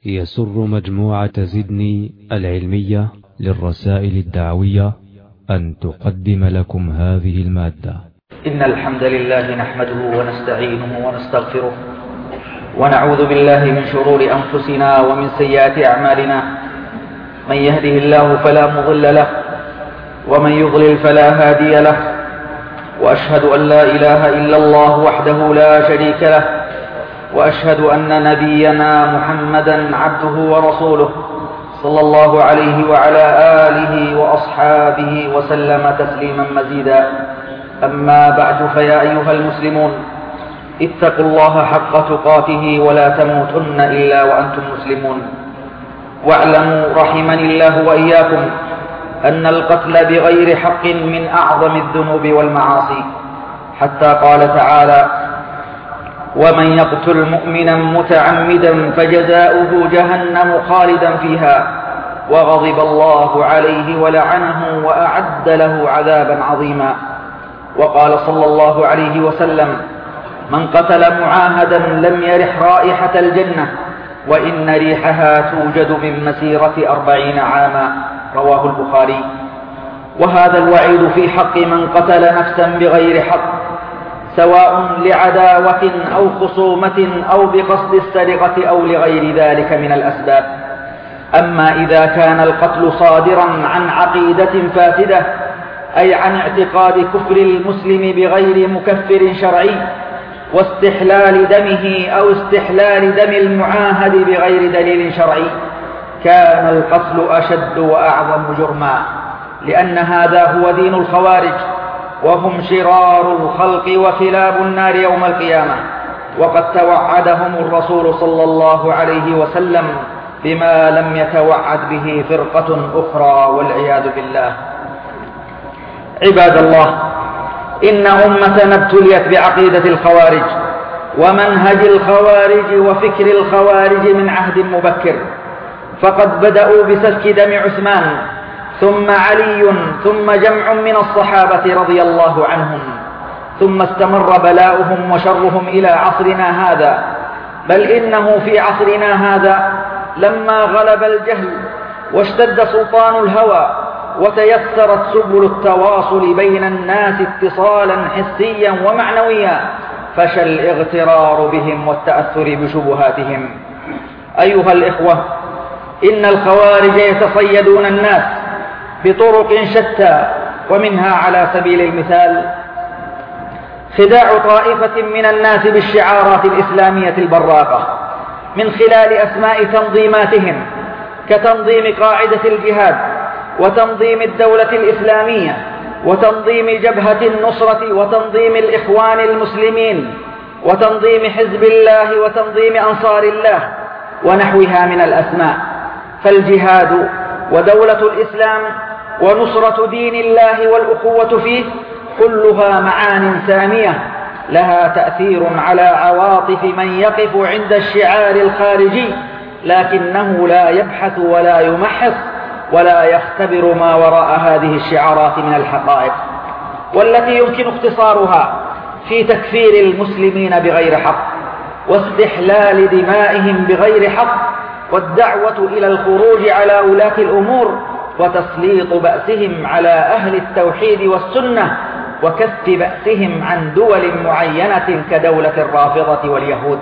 يسر مجموعة زدني العلمية للرسائل الدعوية أن تقدم لكم هذه المادة. إن الحمد لله نحمده ونستعينه ونستغفره ونعوذ بالله من شرور أنفسنا ومن سيئات أعمالنا. من يهده الله فلا مضل له ومن يضلل فلا هادي له، وأشهد أن لا إله إلا الله وحده لا شريك له، وأشهد أن نبينا محمدا عبده ورسوله صلى الله عليه وعلى آله وأصحابه وسلم تسليما مزيدا. أما بعد، فيا أيها المسلمون، اتقوا الله حق تقاته ولا تموتن إلا وأنتم مسلمون. واعلموا رحمني الله وإياكم أن القتل بغير حق من أعظم الذنوب والمعاصي، حتى قال تعالى: ومن يقتل مؤمنا متعمدا فجزاؤه جهنم خالدا فيها وغضب الله عليه ولعنه وأعد له عذابا عظيما. وقال صلى الله عليه وسلم: من قتل معاهدا لم يرح رائحة الجنة وإن ريحها توجد من مسيرة 40 عاما. رواه البخاري. وهذا الوعيد في حق من قتل نفسا بغير حق، سواء لعداوة أو خصومة أو بقصد السرقة أو لغير ذلك من الأسباب. أما إذا كان القتل صادرا عن عقيدة فاسدة، أي عن اعتقاد كفر المسلم بغير مكفر شرعي، واستحلال دمه أو استحلال دم المعاهد بغير دليل شرعي، كان القتل أشد وأعظم جرما، لأن هذا هو دين الخوارج، وهم شرار الخلق وكلاب النار يوم القيامة. وقد توعدهم الرسول صلى الله عليه وسلم بما لم يتوعد به فرقة أخرى، والعياذ بالله. عباد الله، إن أمتنا ابتليت بعقيدة الخوارج ومنهج الخوارج وفكر الخوارج من عهد مبكر، فقد بدأوا بسفك دم عثمان ثم علي ثم جمع من الصحابة رضي الله عنهم، ثم استمر بلاؤهم وشرهم إلى عصرنا هذا. بل إنه في عصرنا هذا لما غلب الجهل واشتد سلطان الهوى وتيسرت سبل التواصل بين الناس اتصالا حسيا ومعنويا، فشى الاغترار بهم والتأثر بشبهاتهم. أيها الإخوة، إن الخوارج يتصيدون الناس بطرق شتى، ومنها على سبيل المثال خداع طائفة من الناس بالشعارات الإسلامية البراقة من خلال أسماء تنظيماتهم، كتنظيم قاعدة الجهاد، وتنظيم الدولة الإسلامية، وتنظيم جبهة النصرة، وتنظيم الإخوان المسلمين، وتنظيم حزب الله، وتنظيم أنصار الله، ونحوها من الأسماء. فالجهاد ودولة الإسلام ونصرة دين الله والأخوة فيه كلها معان سامية لها تأثير على عواطف من يقف عند الشعار الخارجي، لكنه لا يبحث ولا يمحص ولا يختبر ما وراء هذه الشعارات من الحقائق، والتي يمكن اختصارها في تكفير المسلمين بغير حق، واستحلال دمائهم بغير حق، والدعوة إلى الخروج على ولاة الأمور، وتسليط بأسهم على أهل التوحيد والسنة، وكف بأسهم عن دول معينة كدولة الرافضة واليهود.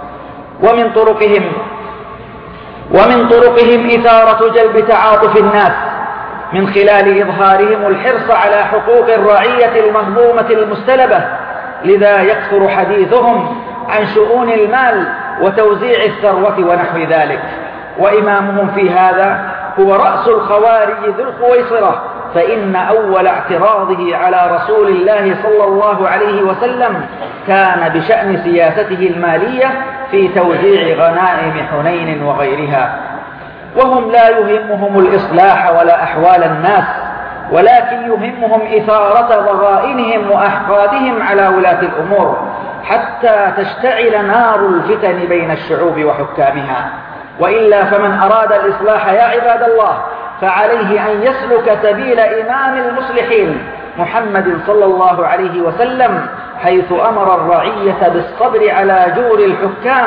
ومن طرقهم إثارة جلب تعاطف الناس من خلال إظهارهم الحرص على حقوق الرعية المهضومة المستلبة، لذا يكثر حديثهم عن شؤون المال وتوزيع الثروة ونحو ذلك. وإمامهم في هذا هو رأس الخوارج ذو الخويصرة، فإن أول اعتراضه على رسول الله صلى الله عليه وسلم كان بشأن سياسته المالية في توزيع غنائم حنين وغيرها. وهم لا يهمهم الإصلاح ولا أحوال الناس، ولكن يهمهم إثارة ضغائنهم وأحقادهم على ولاة الأمور، حتى تشتعل نار الفتن بين الشعوب وحكامها. وإلا فمن أراد الإصلاح يا عباد الله فعليه أن يسلك سبيل إمام المصلحين محمد صلى الله عليه وسلم، حيث أمر الرعية بالصبر على جور الحكام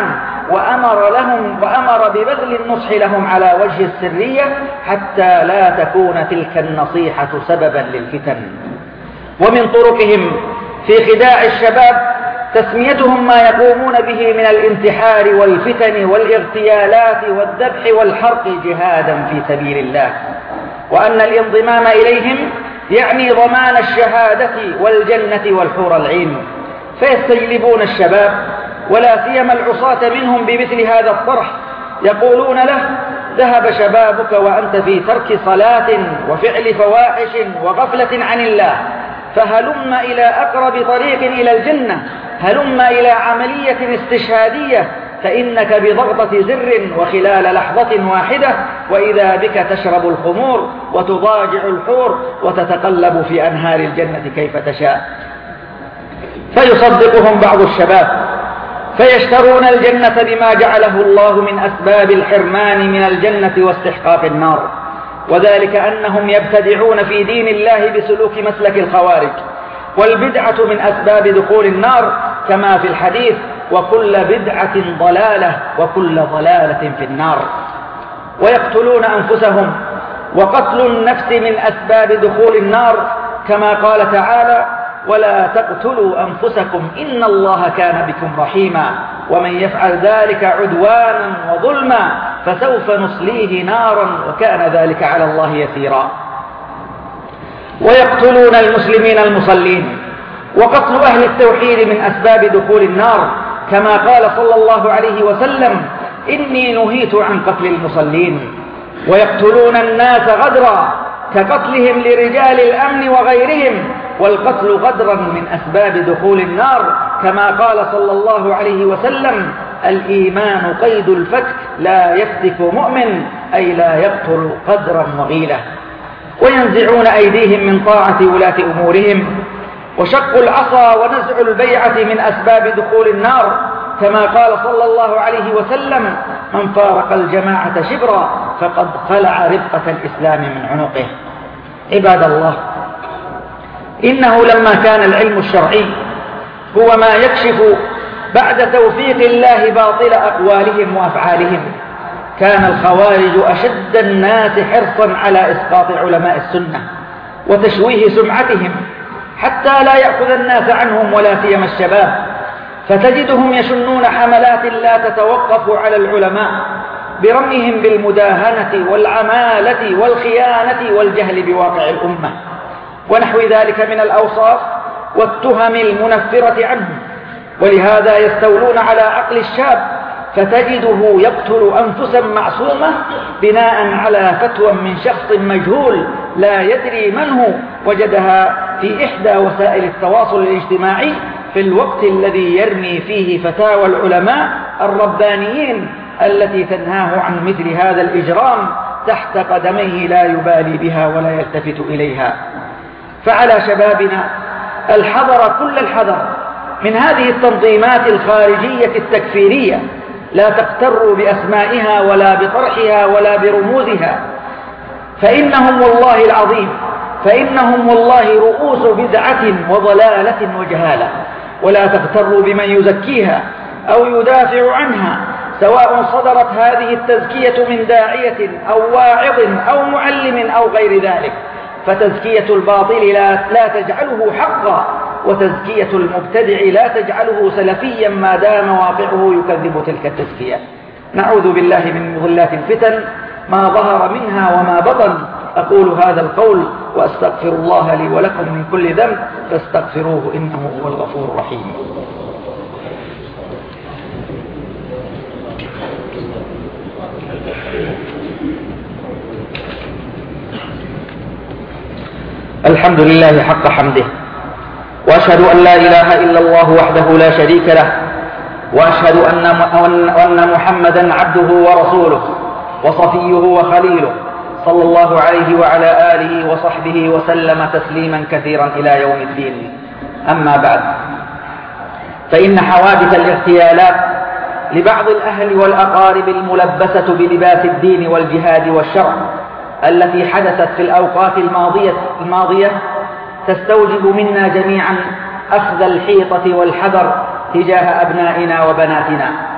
وأمر ببذل النصح لهم على وجه السرية حتى لا تكون تلك النصيحة سببا للفتن. ومن طرقهم في خداع الشباب تسميتهم ما يقومون به من الانتحار والفتن والاغتيالات والذبح والحرق جهادا في سبيل الله، وأن الانضمام إليهم يعني ضمان الشهادة والجنة والحور العين، فيستجلبون الشباب ولا سيما العصاة منهم بمثل هذا الطرح، يقولون له: ذهب شبابك وأنت في ترك صلاة وفعل فواحش وغفلة عن الله، فهلم إلى أقرب طريق إلى الجنة، هلم إلى عملية استشهادية، فإنك بضغطة زر وخلال لحظة واحدة وإذا بك تشرب الخمور وتضاجع الحور وتتقلب في أنهار الجنة كيف تشاء. فيصدقهم بعض الشباب فيشترون الجنة بما جعله الله من أسباب الحرمان من الجنة واستحقاق النار، وذلك أنهم يبتدعون في دين الله بسلوك مسلك الخوارج، والبدعة من أسباب دخول النار كما في الحديث: وكل بدعة ضلالة وكل ضلالة في النار. ويقتلون أنفسهم، وقتل النفس من أسباب دخول النار كما قال تعالى: ولا تقتلوا أنفسكم إن الله كان بكم رحيما ومن يفعل ذلك عدوانا وظلما فسوف نصليه نارا وكان ذلك على الله يسيرا. ويقتلون المسلمين المصلين، وقتل أهل التوحيد من أسباب دخول النار كما قال صلى الله عليه وسلم: إني نهيت عن قتل المصلين. ويقتلون الناس غدرا كقتلهم لرجال الأمن وغيرهم، والقتل غدرا من أسباب دخول النار كما قال صلى الله عليه وسلم: الإيمان قيد الفتك لا يفتك مؤمن، أي لا يقتل قدرا وغيلة. وينزعون أيديهم من طاعة ولاة أمورهم، وشق العصا ونزع البيعة من أسباب دخول النار كما قال صلى الله عليه وسلم: من فارق الجماعة شبرا فقد خلع ربقة الإسلام من عنقه. عباد الله، إنه لما كان العلم الشرعي هو ما يكشف بعد توفيق الله باطل أقوالهم وأفعالهم، كان الخوارج أشد الناس حرصا على إسقاط علماء السنة وتشويه سمعتهم حتى لا يأخذ الناس عنهم ولا سيما الشباب، فتجدهم يشنون حملات لا تتوقف على العلماء برميهم بالمداهنة والعمالة والخيانة والجهل بواقع الأمة ونحو ذلك من الأوصاف والتهم المنفرة عنهم. ولهذا يستولون على عقل الشاب فتجده يقتل أنفسا معصومة بناء على فتوى من شخص مجهول لا يدري من هو وجدها في إحدى وسائل التواصل الاجتماعي في الوقت الذي يرمي فيه فتاوى العلماء الربانيين التي تنهاه عن مثل هذا الإجرام تحت قدميه لا يبالي بها ولا يلتفت إليها. فعلى شبابنا الحذر كل الحذر من هذه التنظيمات الخارجية التكفيرية، لا تغتروا بأسمائها ولا بطرحها ولا برموزها، فإنهم والله العظيم رؤوس بدعة وضلالة وجهالة، ولا تغتروا بمن يزكيها أو يدافع عنها، سواء صدرت هذه التزكية من داعية أو واعظ أو معلم أو غير ذلك، فتزكية الباطل لا تجعله حقا، وتزكية المبتدع لا تجعله سلفيا ما دام واقعه يكذب تلك التزكية. نعوذ بالله من مضلات الفتن ما ظهر منها وما بطن. أقول هذا القول وأستغفر الله لي ولكم من كل ذنب فاستغفروه إنه هو الغفور الرحيم. الحمد لله حق حمده، وأشهد أن لا إله إلا الله وحده لا شريك له، وأشهد أن محمدا عبده ورسوله وصفيه وخليله صلى الله عليه وعلى آله وصحبه وسلم تسليما كثيرا إلى يوم الدين. أما بعد، فإن حوادث الاغتيالات لبعض الأهل والأقارب الملبسة بلباس الدين والجهاد والشرع التي حدثت في الأوقات الماضية تستوجب منا جميعا أخذ الحيطة والحذر تجاه أبنائنا وبناتنا،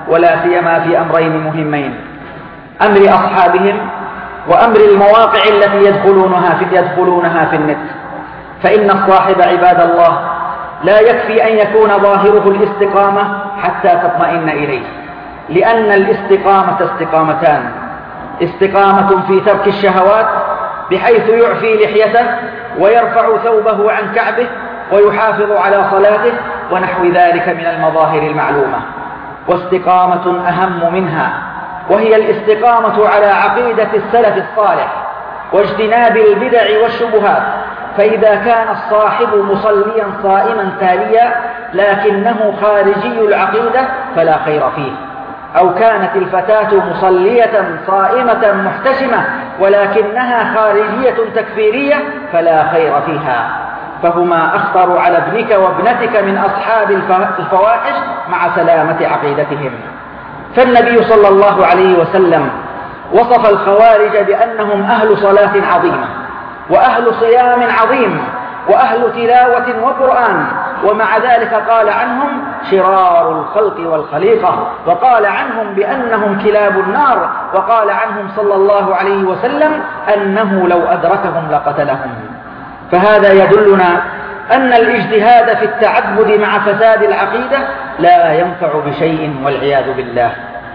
ولا سيما في أمرين مهمين: أمر أصحابهم وأمر المواقع التي يدخلونها في النت. فإن الصاحب عباد الله لا يكفي أن يكون ظاهره الاستقامة حتى تطمئن إليه، لأن الاستقامة استقامتان: استقامة في ترك الشهوات بحيث يعفي لحيته ويرفع ثوبه عن كعبه ويحافظ على صلاته ونحو ذلك من المظاهر المعلومة، واستقامة أهم منها وهي الاستقامة على عقيدة السلف الصالح واجتناب البدع والشبهات. فإذا كان الصاحب مصليا صائما تاليا لكنه خارجي العقيدة فلا خير فيه، أو كانت الفتاة مصلية صائمة محتشمة ولكنها خارجية تكفيرية فلا خير فيها، فهما أخطر على ابنك وابنتك من أصحاب الفواحش مع سلامة عقيدتهم. فالنبي صلى الله عليه وسلم وصف الخوارج بأنهم أهل صلاة عظيمة وأهل صيام عظيم وأهل تلاوة وقرآن، ومع ذلك قال عنهم شرار الخلق والخليقة، وقال عنهم بأنهم كلاب النار، وقال عنهم صلى الله عليه وسلم أنه لو أدركهم لقتلهم. فهذا يدلنا أن الاجتهاد في التعبد مع فساد العقيدة لا ينفع بشيء والعياذ بالله.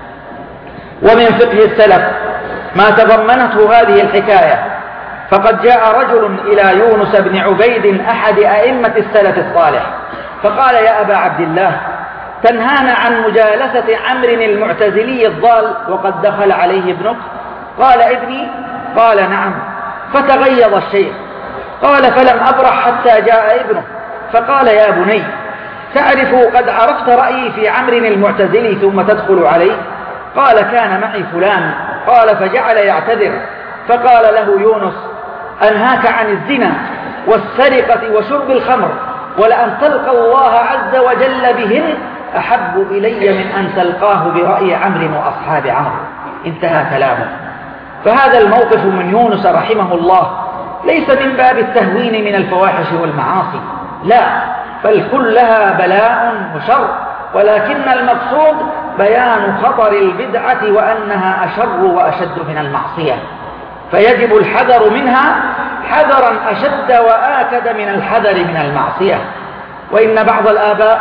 ومن فقه السلف ما تضمنته هذه الحكاية، فقد جاء رجل إلى يونس بن عبيد أحد أئمة السلف الصالح فقال: يا أبا عبد الله، تنهانا عن مجالسة عمرو المعتزلي الضال وقد دخل عليه ابنك؟ قال: ابني؟ قال: نعم. فتغيظ الشيخ، قال: فلم أبرح حتى جاء ابنه، فقال: يا بني، تعرف قد عرفت رأيي في عمرو المعتزلي ثم تدخل عليه؟ قال: كان معي فلان. قال: فجعل يعتذر، فقال له يونس: أنهاك عن الزنا والسرقة وشرب الخمر، ولأن تلقى الله عز وجل بهن أحب إلي من أن تلقاه برأي عمرو وأصحاب عمرو. انتهى كلامه. فهذا الموقف من يونس رحمه الله ليس من باب التهوين من الفواحش والمعاصي، لا، بل كلها بلاء وشر، ولكن المقصود بيان خطر البدعة وأنها أشر وأشد من المعصية، فيجب الحذر منها حذرا أشد وآكد من الحذر من المعصية. وإن بعض الآباء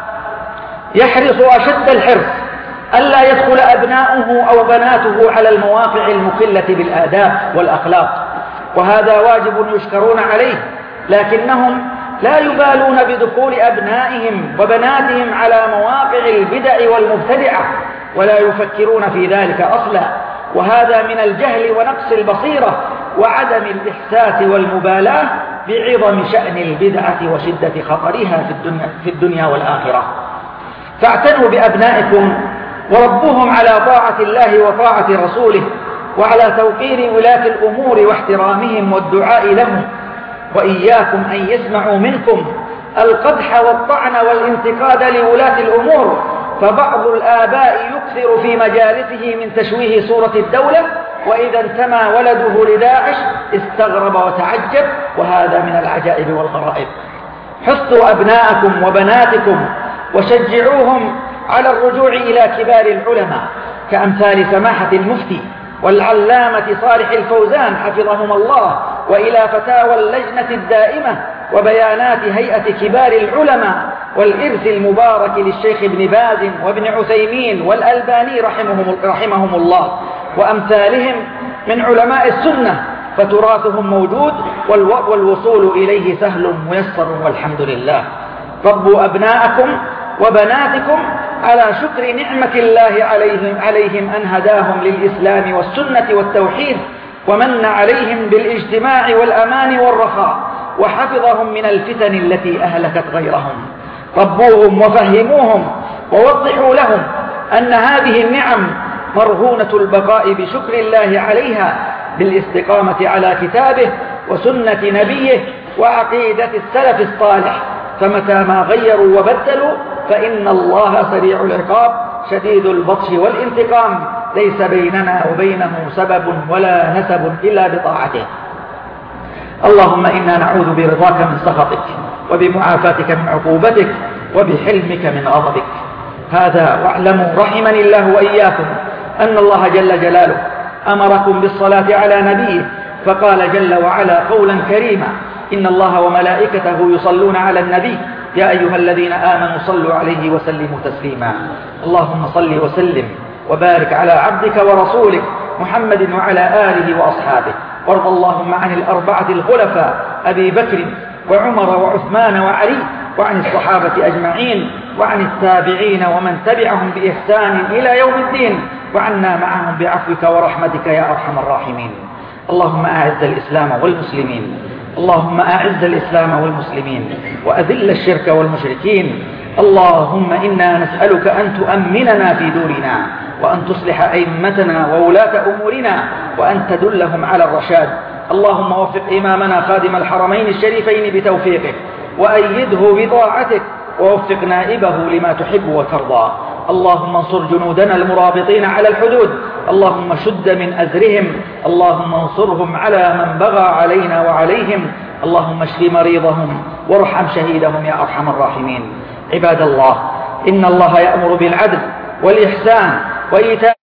يحرص أشد الحرص ألا يدخل أبناؤه أو بناته على المواقع المخلة بالآداب والأخلاق، وهذا واجب يشكرون عليه، لكنهم لا يبالون بدخول أبنائهم وبناتهم على مواقع البدع والمبتدعة ولا يفكرون في ذلك أصلا، وهذا من الجهل ونقص البصيرة وعدم الإحساس والمبالاة بعظم شأن البدعة وشدة خطرها في الدنيا والآخرة. فاعتنوا بأبنائكم وربوهم على طاعة الله وطاعة رسوله وعلى توقير ولاة الأمور واحترامهم والدعاء لهم، وإياكم أن يسمعوا منكم القدح والطعن والانتقاد لولاة الأمور، فبعض الآباء يكثر في مجالسه من تشويه صورة الدولة، وإذا انتمى ولده لداعش استغرب وتعجب، وهذا من العجائب والغرائب. حثوا أبناءكم وبناتكم وشجعوهم على الرجوع إلى كبار العلماء كأمثال سماحة المفتي والعلامة صالح الفوزان حفظهم الله، وإلى فتاوى اللجنة الدائمة وبيانات هيئة كبار العلماء والإرث المبارك للشيخ ابن باز وابن عثيمين والألباني رحمهم الله وأمثالهم من علماء السنة، فتراثهم موجود والوصول إليه سهل ميسر والحمد لله. ربوا أبناءكم وبناتكم على شكر نعمة الله عليهم أن هداهم للإسلام والسنة والتوحيد، ومن عليهم بالاجتماع والأمان والرخاء، وحفظهم من الفتن التي أهلكت غيرهم. ربوهم وفهموهم ووضحوا لهم أن هذه النعم مرهونة البقاء بشكر الله عليها بالاستقامة على كتابه وسنة نبيه وعقيدة السلف الصالح، فمتى ما غيروا وبدلوا فإن الله سريع العقاب شديد البطش والانتقام، ليس بيننا وبينه سبب ولا نسب إلا بطاعته. اللهم إنا نعوذ برضاك من سخطك وبمعافاتك من عقوبتك وبحلمك من غضبك. هذا واعلموا رحمني الله وإياكم أن الله جل جلاله أمركم بالصلاة على نبيه، فقال جل وعلا قولا كريما: إن الله وملائكته يصلون على النبي يا أيها الذين آمنوا صلوا عليه وسلموا تسليما. اللهم صل وسلم وبارك على عبدك ورسولك محمد وعلى آله وأصحابه، وارض اللهم عن الأربعة الخلفاء أبي بكر وعمر وعثمان وعلي، وعن الصحابة أجمعين، وعن التابعين ومن تبعهم بإحسان إلى يوم الدين، وعنا معهم بعفوك ورحمتك يا أرحم الراحمين. اللهم أعز الإسلام والمسلمين، اللهم أعز الإسلام والمسلمين وأذل الشرك والمشركين. اللهم إنا نسألك أن تؤمننا في دورنا، وأن تصلح أئمتنا وولاة أمورنا، وأن تدلهم على الرشاد. اللهم وفق إمامنا خادم الحرمين الشريفين بتوفيقك، وأيده بطاعتك، ووفق نائبه لما تحب وترضى. اللهم انصر جنودنا المرابطين على الحدود، اللهم شد من أزرهم، اللهم انصرهم على من بغى علينا وعليهم، اللهم اشف مريضهم وارحم شهيدهم يا أرحم الراحمين. عباد الله، إن الله يأمر بالعدل والإحسان وإيتاء